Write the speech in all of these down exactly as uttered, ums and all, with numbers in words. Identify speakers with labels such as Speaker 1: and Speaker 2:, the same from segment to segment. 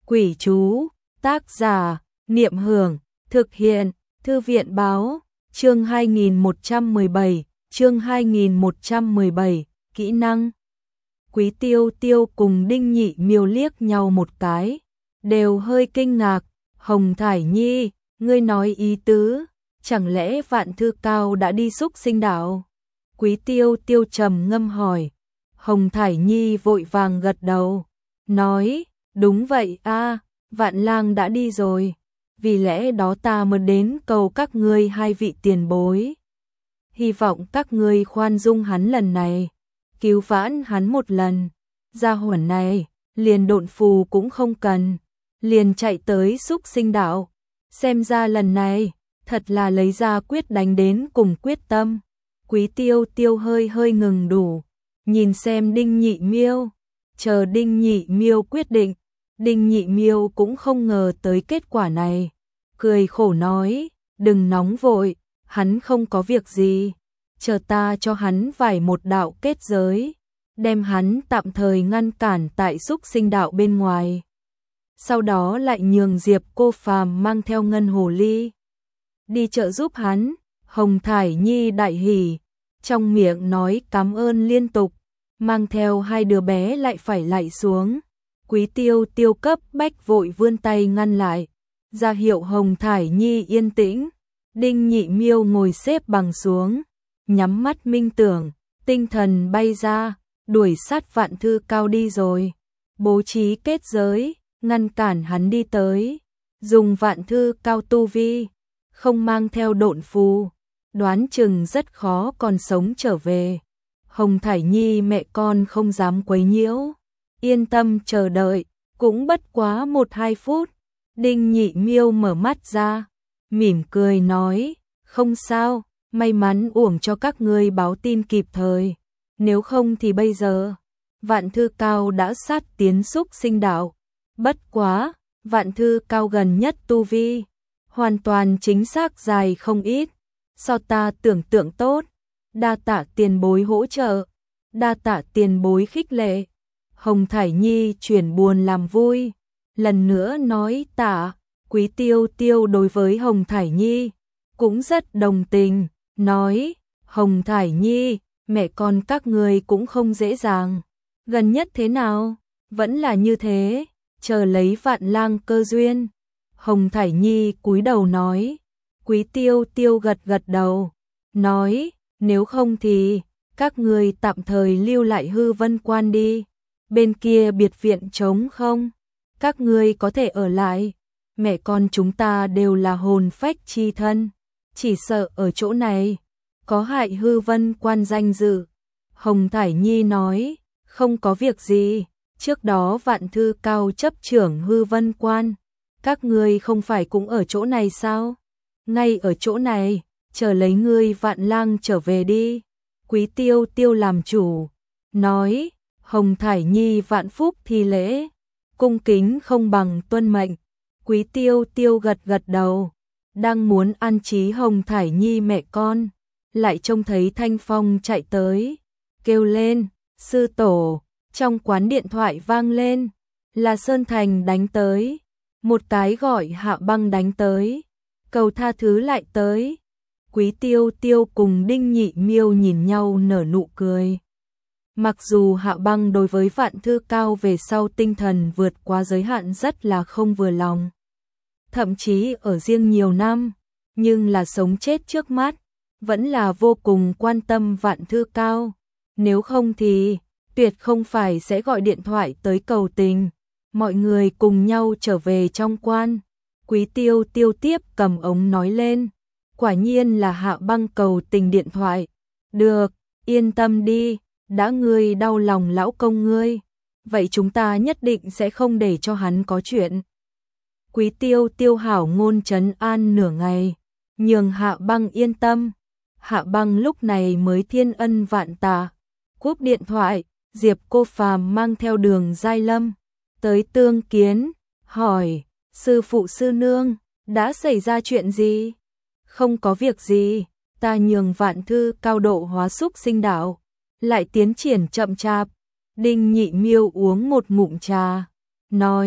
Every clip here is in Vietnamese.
Speaker 1: Quỷ chú, tác giả, Niệm Hưởng, thực hiện, Thư viện báo, chương hai nghìn một trăm mười bảy, chương hai nghìn một trăm mười bảy, kỹ năng. Quý Tiêu Tiêu cùng Đinh Nhị Miêu liếc nhau một cái, đều hơi kinh ngạc. Hồng Thải Nhi, ngươi nói ý tứ, chẳng lẽ Vạn Thư Cao đã đi xúc sinh đạo? Quý Tiêu Tiêu trầm ngâm hỏi. Hồng Thải Nhi vội vàng gật đầu, nói, đúng vậy a, Vạn Lang đã đi rồi, vì lẽ đó ta mới đến cầu các ngươi hai vị tiền bối. Hy vọng các ngươi khoan dung hắn lần này, cứu vãn hắn một lần. Gia hỏa này, liền độn phù cũng không cần, liền chạy tới xúc sinh đạo. Xem ra lần này, thật là lấy ra quyết đánh đến cùng quyết tâm. Quý Tiêu Tiêu hơi hơi ngừng đủ, nhìn xem Đinh Nhị Miêu, chờ Đinh Nhị Miêu quyết định. Đinh Nhị Miêu cũng không ngờ tới kết quả này, cười khổ nói, đừng nóng vội, hắn không có việc gì, chờ ta cho hắn vài một đạo kết giới, đem hắn tạm thời ngăn cản tại xúc sinh đạo bên ngoài. Sau đó lại nhường Diệp Cô Phàm mang theo Ngân Hồ Ly đi trợ giúp hắn. Hồng Thải Nhi đại hỉ, trong miệng nói cảm ơn liên tục, mang theo hai đứa bé lại phải lạy xuống. Quý Tiêu Tiêu cấp bách vội vươn tay ngăn lại, ra hiệu Hồng Thải Nhi yên tĩnh. Đinh Nhị Miêu ngồi xếp bằng xuống, nhắm mắt minh tưởng, tinh thần bay ra, đuổi sát Vạn Thư Cao đi rồi, bố trí kết giới, ngăn cản hắn đi tới. Dùng Vạn Thư Cao tu vi, không mang theo độn phù, đoán chừng rất khó còn sống trở về. Hồng Thải Nhi mẹ con không dám quấy nhiễu, yên tâm chờ đợi, cũng bất quá một hai phút. Đinh Nhị Miêu mở mắt ra, mỉm cười nói, không sao, may mắn uổng cho các ngươi báo tin kịp thời, nếu không thì bây giờ Vạn Thư Cao đã sát tiến xúc sinh đạo. Bất quá, Vạn Thư Cao gần nhất tu vi, hoàn toàn chính xác dài không ít, so ta tưởng tượng tốt, đa tạ tiền bối hỗ trợ, đa tạ tiền bối khích lệ. Hồng Thải Nhi chuyển buồn làm vui, lần nữa nói tạ. Quý Tiêu Tiêu đối với Hồng Thải Nhi cũng rất đồng tình, nói, Hồng Thải Nhi, mẹ con các ngươi cũng không dễ dàng, gần nhất thế nào, vẫn là như thế, chờ lấy Vạn Lang cơ duyên. Hồng Thải Nhi cúi đầu nói. Quý Tiêu Tiêu gật gật đầu, nói, nếu không thì các ngươi tạm thời lưu lại Hư Vân Quan đi, bên kia biệt viện trống không, các ngươi có thể ở lại, mẹ con chúng ta đều là hồn phách chi thân, chỉ sợ ở chỗ này có hại Hư Vân Quan danh dự. Hồng Thải Nhi nói, không có việc gì, trước đó Vạn Thư Cao chấp trưởng Hư Vân Quan, các ngươi không phải cũng ở chỗ này sao? Ngay ở chỗ này, chờ lấy ngươi Vạn Lang trở về đi. Quý Tiêu Tiêu làm chủ, nói, Hồng Thải Nhi vạn phúc thi lễ, cung kính không bằng tuân mệnh. Quý Tiêu Tiêu gật gật đầu, đang muốn an trí Hồng Thải Nhi mẹ con, lại trông thấy Thanh Phong chạy tới, kêu lên, sư tổ. Trong quán điện thoại vang lên, là Sơn Thành đánh tới, một cái gọi Hạ Băng đánh tới, cầu tha thứ lại tới. Quý Tiêu Tiêu cùng Đinh Nhị Miêu nhìn nhau nở nụ cười. Mặc dù Hạ Băng đối với Vạn Thư Cao về sau tinh thần vượt qua giới hạn rất là không vừa lòng, thậm chí ở riêng nhiều năm, nhưng là sống chết trước mắt, vẫn là vô cùng quan tâm Vạn Thư Cao, nếu không thì tuyệt không phải sẽ gọi điện thoại tới cầu tình, mọi người cùng nhau trở về trong quan. Quý Tiêu Tiêu tiếp cầm ống nói lên, quả nhiên là Hạ Băng cầu tình điện thoại. Được, yên tâm đi, đã ngươi đau lòng lão công ngươi, vậy chúng ta nhất định sẽ không để cho hắn có chuyện. Quý Tiêu Tiêu hảo ngôn trấn an nửa ngày, nhường Hạ Băng yên tâm. Hạ Băng lúc này mới thiên ân vạn tạ, cúp điện thoại. Diệp Cô Phàm mang theo Đường Giai Lâm tới tương kiến, hỏi, sư phụ sư nương, đã xảy ra chuyện gì? Không có việc gì, ta nhường Vạn Thư Cao độ hóa xúc sinh đạo, lại tiến triển chậm chạp. Đinh Nhị Miêu uống một ngụm trà, nói,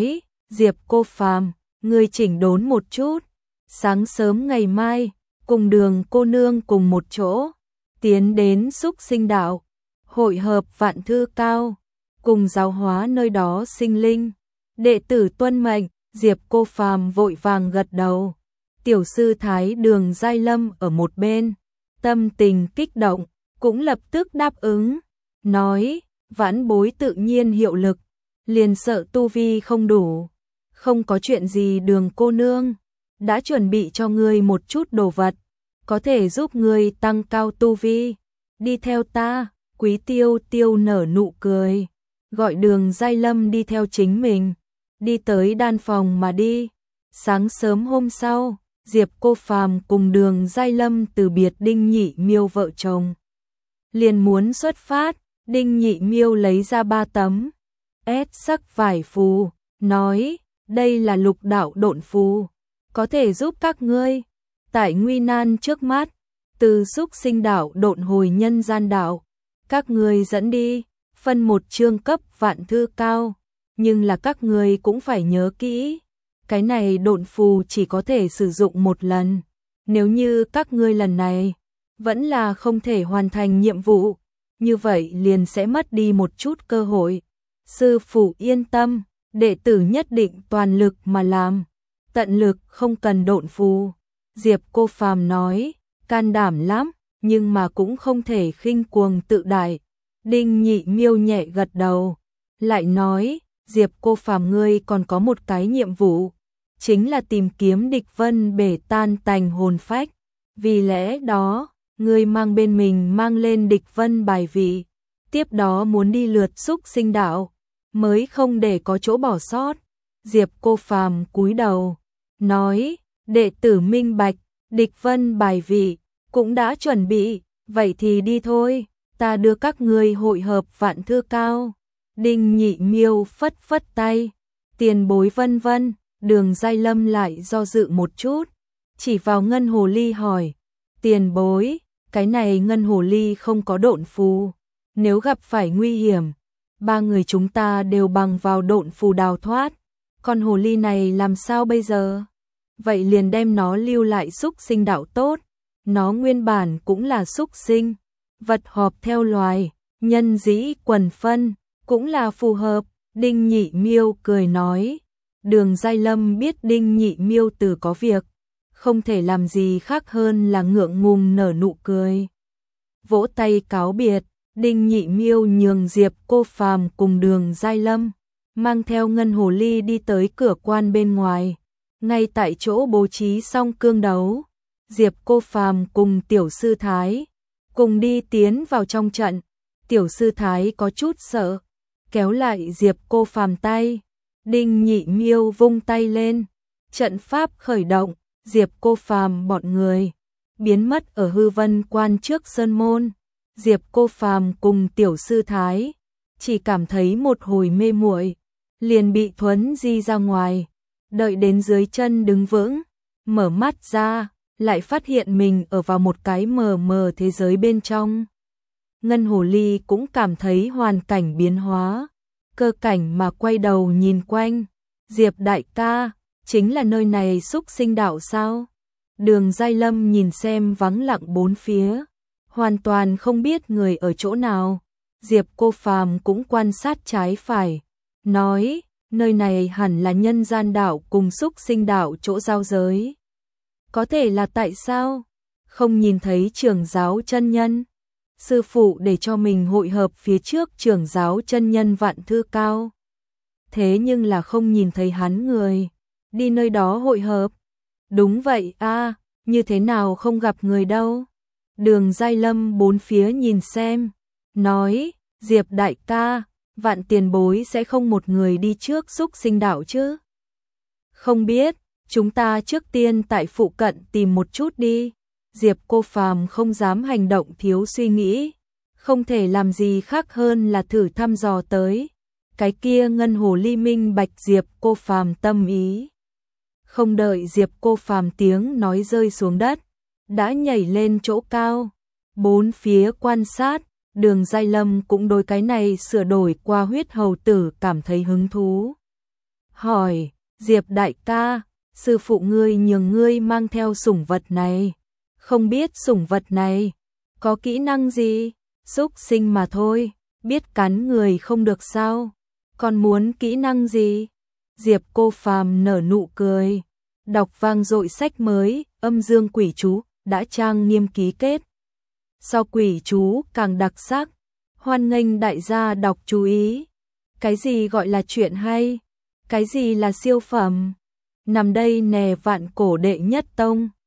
Speaker 1: Diệp Cô Phàm, ngươi chỉnh đốn một chút, sáng sớm ngày mai, cùng Đường cô nương cùng một chỗ, tiến đến Xúc Sinh đạo, hội hợp Vạn Thư Cao, cùng giáo hóa nơi đó sinh linh. Đệ tử tuân mệnh. Diệp Cô Phàm vội vàng gật đầu. Tiểu sư thái Đường Giai Lâm ở một bên, tâm tình kích động, cũng lập tức đáp ứng, nói, vãn bối tự nhiên hiệu lực, liền sợ tu vi không đủ. Không có chuyện gì Đường cô nương, đã chuẩn bị cho ngươi một chút đồ vật, có thể giúp ngươi tăng cao tu vi. Đi theo ta. Quý Tiêu Tiêu nở nụ cười, gọi Đường Giai Lâm đi theo chính mình, đi tới đan phòng mà đi. Sáng sớm hôm sau, Diệp Cô Phàm cùng Đường Giai Lâm từ biệt Đinh Nhị Miêu vợ chồng, liền muốn xuất phát. Đinh Nhị Miêu lấy ra ba tấm ép sắc vải phù, nói, đây là lục đạo độn phù, có thể giúp các ngươi tại nguy nan trước mắt, từ Xúc Sinh đạo độn hồi nhân gian đạo. Các ngươi dẫn đi, phân một chương cấp Vạn Thư Cao, nhưng là các ngươi cũng phải nhớ kỹ, cái này độn phù chỉ có thể sử dụng một lần, nếu như các ngươi lần này vẫn là không thể hoàn thành nhiệm vụ, như vậy liền sẽ mất đi một chút cơ hội. Sư phụ yên tâm, đệ tử nhất định toàn lực mà làm, tận lực không cần độn phù. Diệp Cô Phàm nói, can đảm lắm, nhưng mà cũng không thể khinh cuồng tự đại. Đinh Nhị Miêu nhẹ gật đầu, lại nói, Diệp Cô Phàm ngươi còn có một cái nhiệm vụ, chính là tìm kiếm địch vân bể tan tành hồn phách. Vì lẽ đó, ngươi mang bên mình mang lên địch vân bài vị, tiếp đó muốn đi lượt Xúc Sinh đạo, mới không để có chỗ bỏ sót. Diệp Cô Phàm cúi đầu, nói, đệ tử minh bạch, địch vân bài vị cũng đã chuẩn bị, vậy thì đi thôi, ta đưa các ngươi hội hợp Vạn Thư Cao. Đinh Nhị Miêu phất phất tay, tiền bối vân vân. Đường Giai Lâm lại do dự một chút, chỉ vào ngân hồ ly hỏi, tiền bối, cái này ngân hồ ly không có độn phù, nếu gặp phải nguy hiểm, ba người chúng ta đều bằng vào độn phù đào thoát, con hồ ly này làm sao bây giờ? Vậy liền đem nó lưu lại Xúc Sinh đạo tốt, nó nguyên bản cũng là xúc sinh, vật họp theo loài, nhân dĩ quần phân, cũng là phù hợp. Đinh Nhị Miêu cười nói. Đường Giai Lâm biết Đinh Nhị Miêu từ có việc, không thể làm gì khác hơn là ngượng ngùng nở nụ cười. Vỗ tay cáo biệt, Đinh Nhị Miêu nhường Diệp Cô Phàm cùng Đường Giai Lâm, mang theo ngân hồ ly đi tới cửa quan bên ngoài. Ngay tại chỗ bố trí xong cương đấu, Diệp Cô Phàm cùng Tiểu Sư Thái cùng đi tiến vào trong trận. Tiểu Sư Thái có chút sợ, kéo lại Diệp Cô Phàm tay. Đinh Nhị Miêu vung tay lên, trận pháp khởi động, Diệp Cô Phàm bọn người biến mất ở hư vân quan trước sơn môn. Diệp Cô Phàm cùng Tiểu Sư Thái chỉ cảm thấy một hồi mê muội, liền bị thuấn di ra ngoài. Đợi đến dưới chân đứng vững, mở mắt ra, lại phát hiện mình ở vào một cái mờ mờ thế giới bên trong. Ngân hồ ly cũng cảm thấy hoàn cảnh biến hóa, cơ cảnh mà quay đầu nhìn quanh. Diệp đại ca, chính là nơi này Xúc Sinh đạo sao? Đường Giai Lâm nhìn xem vắng lặng bốn phía, hoàn toàn không biết người ở chỗ nào. Diệp Cô Phàm cũng quan sát trái phải, nói, nơi này hẳn là nhân gian đạo cùng Xúc Sinh đạo chỗ giao giới. Có thể là tại sao? Không nhìn thấy trưởng giáo chân nhân? Sư phụ để cho mình hội hợp phía trước trưởng giáo chân nhân Vạn Thư Cao. Thế nhưng là không nhìn thấy hắn người, đi nơi đó hội hợp. Đúng vậy a, như thế nào không gặp người đâu. Đường Giai Lâm bốn phía nhìn xem, nói, Diệp đại ca, Vạn tiền bối sẽ không một người đi trước Xúc Sinh đạo chứ? Không biết, chúng ta trước tiên tại phụ cận tìm một chút đi. Diệp Cô Phàm không dám hành động thiếu suy nghĩ, không thể làm gì khác hơn là thử thăm dò tới. Cái kia ngân hồ ly minh bạch Diệp Cô Phàm tâm ý. Không đợi Diệp Cô Phàm tiếng nói rơi xuống đất, đã nhảy lên chỗ cao, bốn phía quan sát. Đường Giai Lâm cũng đối cái này sửa đổi qua huyết hầu tử cảm thấy hứng thú. Hỏi, Diệp đại ca, sư phụ ngươi nhường ngươi mang theo sủng vật này. Không biết sủng vật này có kỹ năng gì? Súc sinh mà thôi, biết cắn người không được sao? Còn muốn kỹ năng gì? Diệp Cô Phàm nở nụ cười, đọc vang dội sách mới, Âm Dương Quỷ Chú, đã trang nghiêm ký kết. Sau quỷ chú càng đặc sắc, hoan nghênh đại gia đọc chú ý. Cái gì gọi là chuyện hay? Cái gì là siêu phẩm? Nằm đây nè vạn cổ đệ nhất tông.